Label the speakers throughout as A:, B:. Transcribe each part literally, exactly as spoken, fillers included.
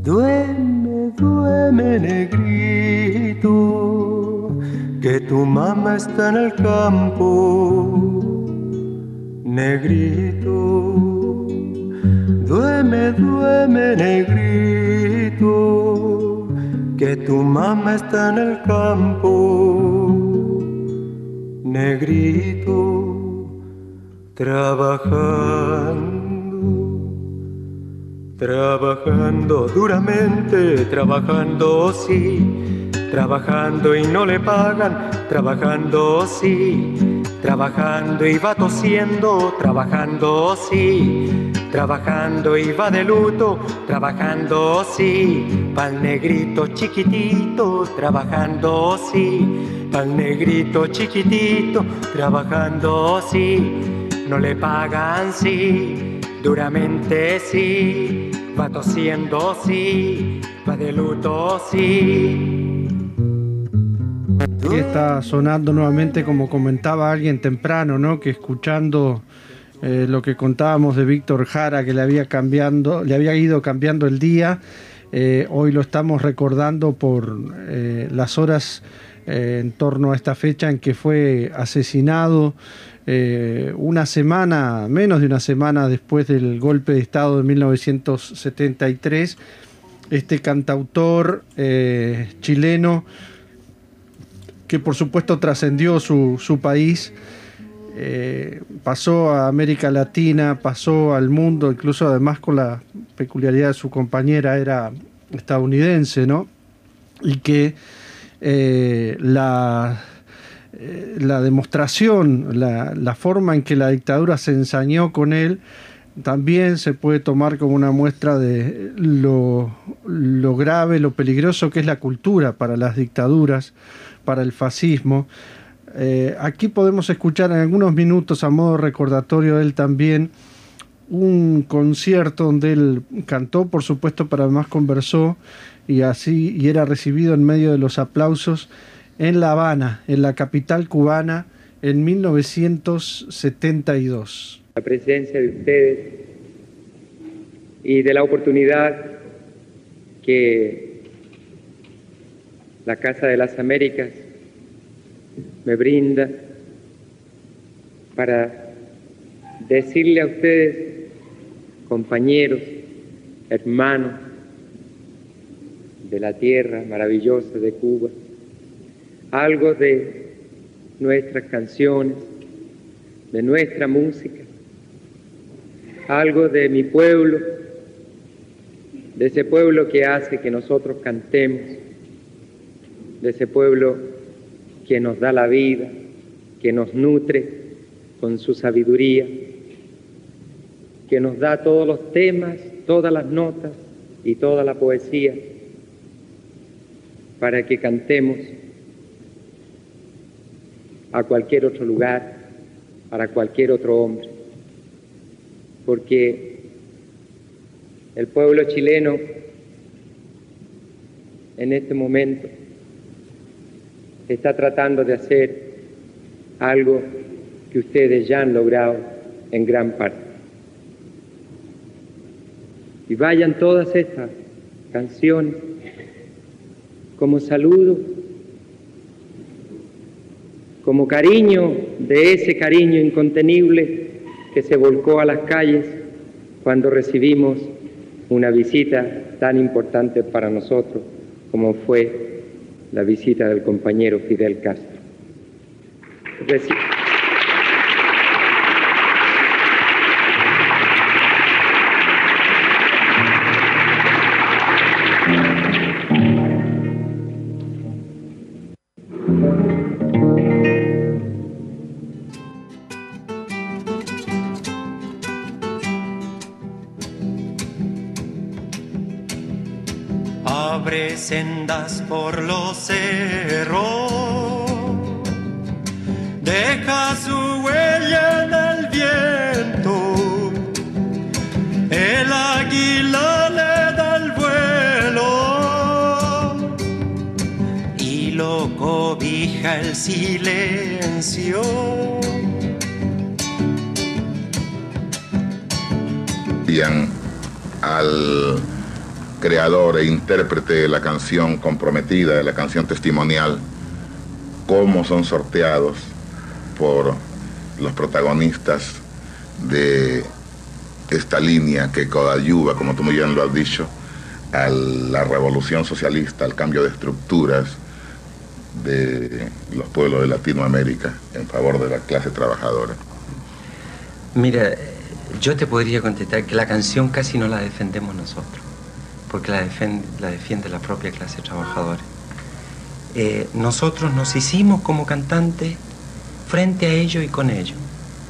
A: Duerme, duerme, negrito, que tu mamá está en el campo. Negrito, duerme, duerme, negrito, que tu mamá está en el campo. Negrito, trabajando, trabajando duramente, trabajando sí, trabajando y no le pagan, trabajando sí, trabajando y va tosiendo, trabajando sí, trabajando y va de luto, trabajando sí, pa'l negrito chiquitito, trabajando sí, pa'l negrito chiquitito, trabajando sí, no le pagan sí, duramente sí, va tosiendo sí, va de luto sí.
B: Aquí está sonando nuevamente, como comentaba alguien temprano, ¿no? Que escuchando eh, lo que contábamos de Víctor Jara, que le había cambiando, le había ido cambiando el día. Eh, hoy lo estamos recordando por eh, las horas eh, en torno a esta fecha en que fue asesinado. Eh, una semana, menos de una semana después del golpe de Estado de mil novecientos setenta y tres, este cantautor eh, chileno, que por supuesto trascendió su, su país, eh, pasó a América Latina, pasó al mundo, incluso además con la peculiaridad de su compañera, era estadounidense, ¿no? Y que eh, la... la demostración, la, la forma en que la dictadura se ensañó con él, también se puede tomar como una muestra de lo, lo grave, lo peligroso que es la cultura para las dictaduras, para el fascismo. Eh, aquí podemos escuchar en algunos minutos, a modo recordatorio de él también, un concierto donde él cantó, por supuesto, pero además conversó, y así y era recibido en medio de los aplausos en La Habana, en la capital cubana, en mil novecientos setenta y dos.
C: La presencia de ustedes y de la oportunidad que la Casa de las Américas me brinda para decirle a ustedes, compañeros, hermanos de la tierra maravillosa de Cuba, algo de nuestras canciones, de nuestra música, algo de mi pueblo, de ese pueblo que hace que nosotros cantemos, de ese pueblo que nos da la vida, que nos nutre con su sabiduría, que nos da todos los temas, todas las notas y toda la poesía para que cantemos a cualquier otro lugar, para cualquier otro hombre, porque el pueblo chileno en este momento está tratando de hacer algo que ustedes ya han logrado en gran parte. Y vayan todas estas canciones como saludo, como cariño de ese cariño incontenible que se volcó a las calles cuando recibimos una visita tan importante para nosotros como fue la visita del compañero Fidel Castro. Reci-
A: Abre sendas por los cerros, deja su huella en el viento, el águila le da el vuelo y lo cobija el silencio.
D: Bien, al creador e intérprete de la canción comprometida, de la canción testimonial, cómo son sorteados por los protagonistas de esta línea que coadyuva, como tú muy bien lo has dicho, a la revolución socialista, al cambio de estructuras de los pueblos de Latinoamérica en favor de la clase trabajadora.
C: Mira, yo te podría contestar que la canción casi no la defendemos nosotros, porque la defiende la, defiende la propia clase trabajadora. Eh, nosotros nos hicimos como cantantes frente a ellos y con ellos,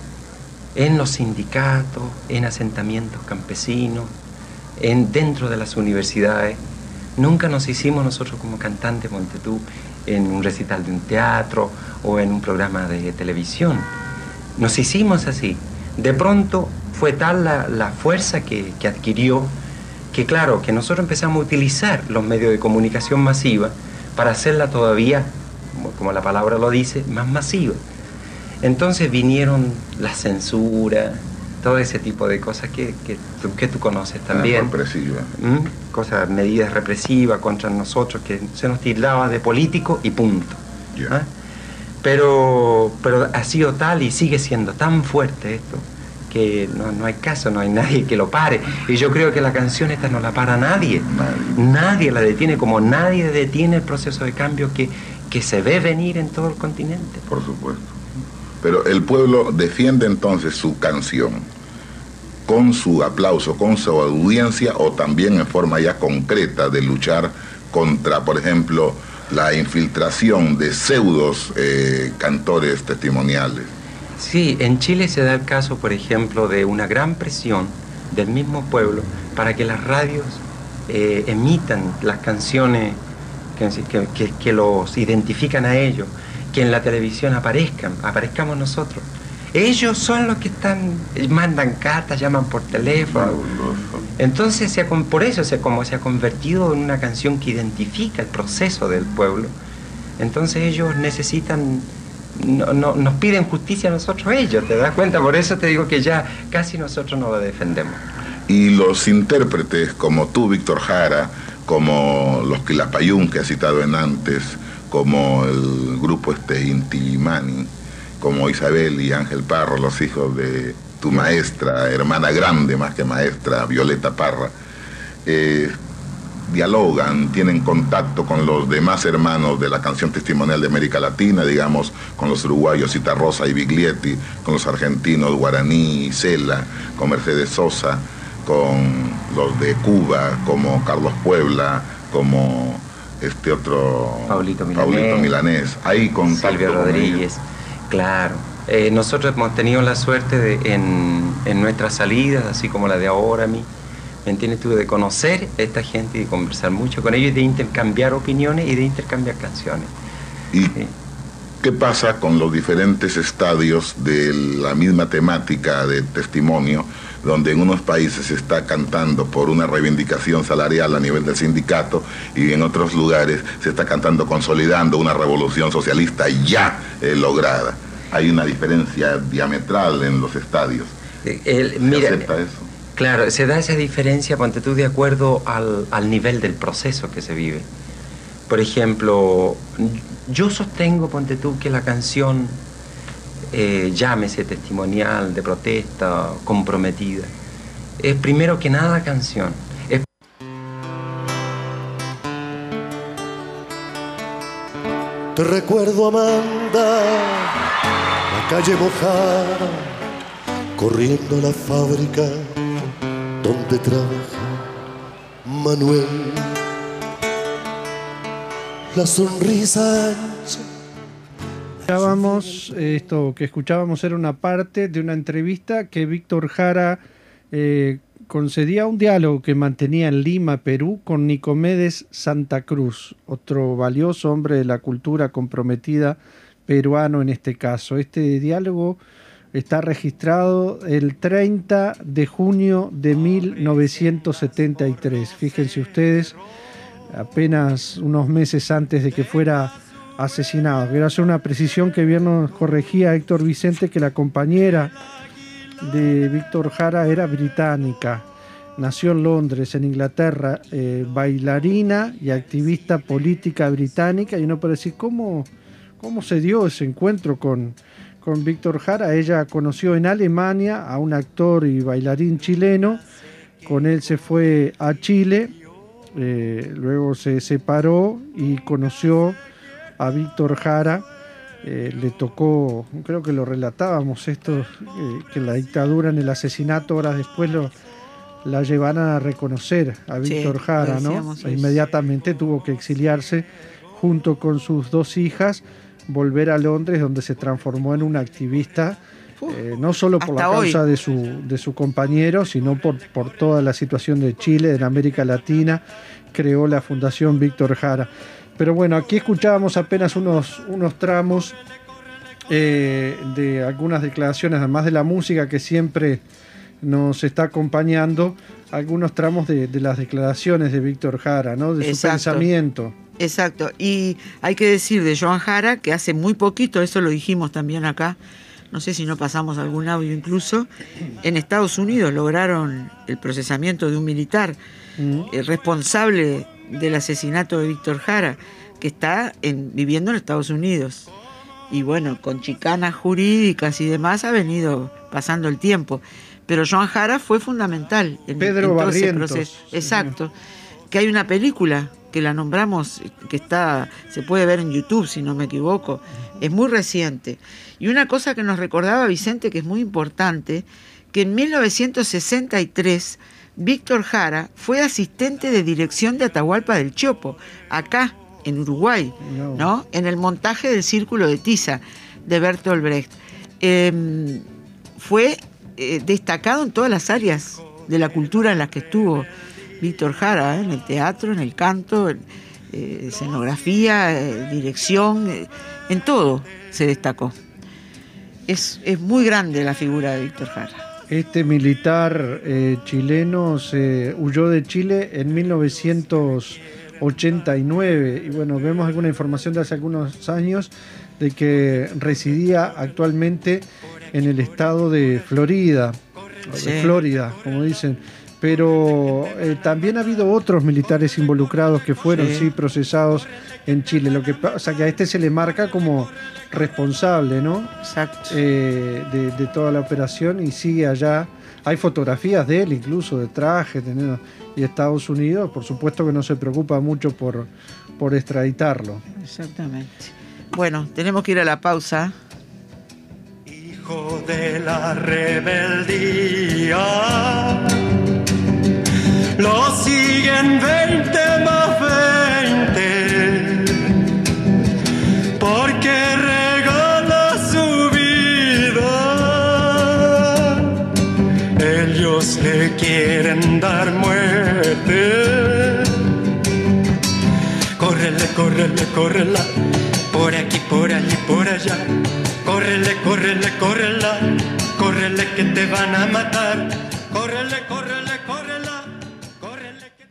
C: en los sindicatos, en asentamientos campesinos, en, dentro de las universidades. Nunca nos hicimos nosotros como cantantes, ponte tú, en un recital de un teatro o en un programa de televisión. Nos hicimos así. De pronto fue tal la, la fuerza que, que adquirió, que claro, que nosotros empezamos a utilizar los medios de comunicación masiva para hacerla todavía, como, como la palabra lo dice, más masiva. Entonces vinieron la censura, todo ese tipo de cosas que, que, tú, que tú conoces también.
D: Represiva.
C: ¿Mm? Cosas, medidas represivas contra nosotros, que se nos tildaba de político y punto.
D: Yeah.
C: ¿Ah? Pero, pero ha sido tal y sigue siendo tan fuerte esto, que no, no hay caso, no hay nadie que lo pare. Y yo creo que la canción esta no la para nadie. Nadie, nadie la detiene, como nadie detiene el proceso de cambio que, que se ve venir en todo el continente.
D: Por supuesto. Pero el pueblo defiende entonces su canción con su aplauso, con su audiencia, o también en forma ya concreta de luchar contra, por ejemplo, la infiltración de pseudos eh, cantores testimoniales.
C: Sí, en Chile se da el caso, por ejemplo, de una gran presión del mismo pueblo para que las radios eh, emitan las canciones que, que, que, que los identifican a ellos, que en la televisión aparezcan, aparezcamos nosotros. Ellos son los que están, mandan cartas, llaman por teléfono. Entonces, se ha, por eso se, como se ha convertido en una canción que identifica el proceso del pueblo. Entonces ellos necesitan, no, no, nos piden justicia a nosotros ellos, ¿te das cuenta? Por eso te digo que ya casi nosotros no la defendemos.
D: Y los intérpretes como tú, Víctor Jara, como los Quilapayún que has citado en antes, como el grupo este Inti Illimani, como Isabel y Ángel Parra, los hijos de tu maestra, hermana grande más que maestra, Violeta Parra, eh, dialogan, tienen contacto con los demás hermanos de la canción testimonial de América Latina, digamos, con los uruguayos Citarrosa y Biglietti, con los argentinos Guaraní y Cela, con Mercedes Sosa, con los de Cuba, como Carlos Puebla, como este otro
C: Paulito Milanés,
D: Paulito Milanés. Hay contacto
C: Silvio Rodríguez, claro. Eh, nosotros hemos tenido la suerte de, en, en nuestras salidas, así como la de ahora, a mí, ¿me entiendes tú? De conocer a esta gente y de conversar mucho con ellos y de intercambiar opiniones y de intercambiar canciones.
D: ¿Y
C: sí.
D: qué pasa con los diferentes estadios de la misma temática de testimonio, donde en unos países se está cantando por una reivindicación salarial a nivel del sindicato y en otros lugares se está cantando consolidando una revolución socialista ya eh, lograda? Hay una diferencia diametral en los estadios.
C: El,
D: ¿Se
C: mira,
D: acepta eso?
C: Claro, se da esa diferencia, ponte tú, de acuerdo al, al nivel del proceso que se vive. Por ejemplo, yo sostengo, ponte tú, que la canción, eh, llámese testimonial, de protesta, comprometida, es primero que nada canción. Es...
E: Te recuerdo, Amanda, la calle mojada, corriendo a la fábrica donde trabaja Manuel. La sonrisa ancha.
B: Escuchábamos, esto que escuchábamos era una parte de una entrevista que Víctor Jara eh, concedía un diálogo que mantenía en Lima, Perú, con Nicomedes Santa Cruz, otro valioso hombre de la cultura comprometida peruano en este caso. Este diálogo está registrado el treinta de junio de mil novecientos setenta y tres. Fíjense ustedes, apenas unos meses antes de que fuera asesinado. Quiero hacer una precisión que bien nos corregía Héctor Vicente, que la compañera de Víctor Jara era británica. nació en Londres, en Inglaterra, eh, bailarina y activista política británica, y uno puede decir, ¿cómo, cómo se dio ese encuentro con, con Víctor Jara? Ella conoció en Alemania a un actor y bailarín chileno, con él se fue a Chile, eh, luego se separó y conoció a Víctor Jara. Eh, le tocó, creo que lo relatábamos esto, eh, que la dictadura en el asesinato horas después lo, la llevan a reconocer a Víctor
F: Sí,
B: Jara,
F: lo
B: ¿no?
F: decíamos,
B: Inmediatamente tuvo que exiliarse junto con sus dos hijas, volver a Londres, donde se transformó en un activista, eh, no solo por la
F: hasta
B: causa
F: hoy.
B: de su, de su compañero, sino por, por toda la situación de Chile, de América Latina. Creó la Fundación Víctor Jara. Pero bueno, aquí escuchábamos apenas unos, unos tramos eh, de algunas declaraciones, además de la música que siempre nos está acompañando, algunos tramos de, de las declaraciones de Víctor Jara, ¿no? De su
F: Exacto.
B: pensamiento.
F: Exacto, y hay que decir de Joan Jara que hace muy poquito, eso lo dijimos también acá, no sé si no pasamos algún audio incluso, en Estados Unidos lograron el procesamiento de un militar
B: Mm.
F: eh, responsable del asesinato de Víctor Jara, que está en, viviendo en Estados Unidos. Y bueno, con chicanas jurídicas y demás ha venido pasando el tiempo. Pero Joan Jara fue fundamental en,
B: Pedro
F: en todo ese
B: Barrientos.
F: proceso. Exacto. Que hay una película que la nombramos, que está, se puede ver en YouTube, si no me equivoco. Es muy reciente. Y una cosa que nos recordaba Vicente, que es muy importante, que en mil novecientos sesenta y tres Víctor Jara fue asistente de dirección de Atahualpa del Chopo, acá en Uruguay,
B: No.
F: ¿no? En el montaje del Círculo de Tiza de Bertolt Brecht. Eh, fue eh, destacado en todas las áreas de la cultura en las que estuvo Víctor Jara, ¿eh? En el teatro, en el canto, en eh, escenografía, eh, dirección, eh, en todo se destacó. Es, es muy grande la figura de Víctor Jara.
B: Este militar eh, chileno se huyó de Chile en mil novecientos ochenta y nueve y bueno, vemos alguna información de hace algunos años de que residía actualmente en el estado de Florida,
F: Sí.
B: de Florida, como dicen. Pero eh, también ha habido otros militares involucrados que fueron
F: Sí.
B: sí procesados en Chile. Lo que pasa que a este se le marca como responsable, ¿no?
F: Exacto.
B: Eh, de, de toda la operación y sigue allá. Hay fotografías de él incluso, de traje, teniendo, y Estados Unidos, por supuesto que no se preocupa mucho por, por extraditarlo.
F: Exactamente. Bueno, tenemos que ir a la pausa.
A: Hijo de la rebeldía, lo siguen veinte más veinte, porque regala su vida. Ellos le quieren dar muerte. Córrele, córrele, córrela, por aquí, por allí, por allá. Córrele, córrele, córrela, córrele que te van a matar. Córrele, córrele.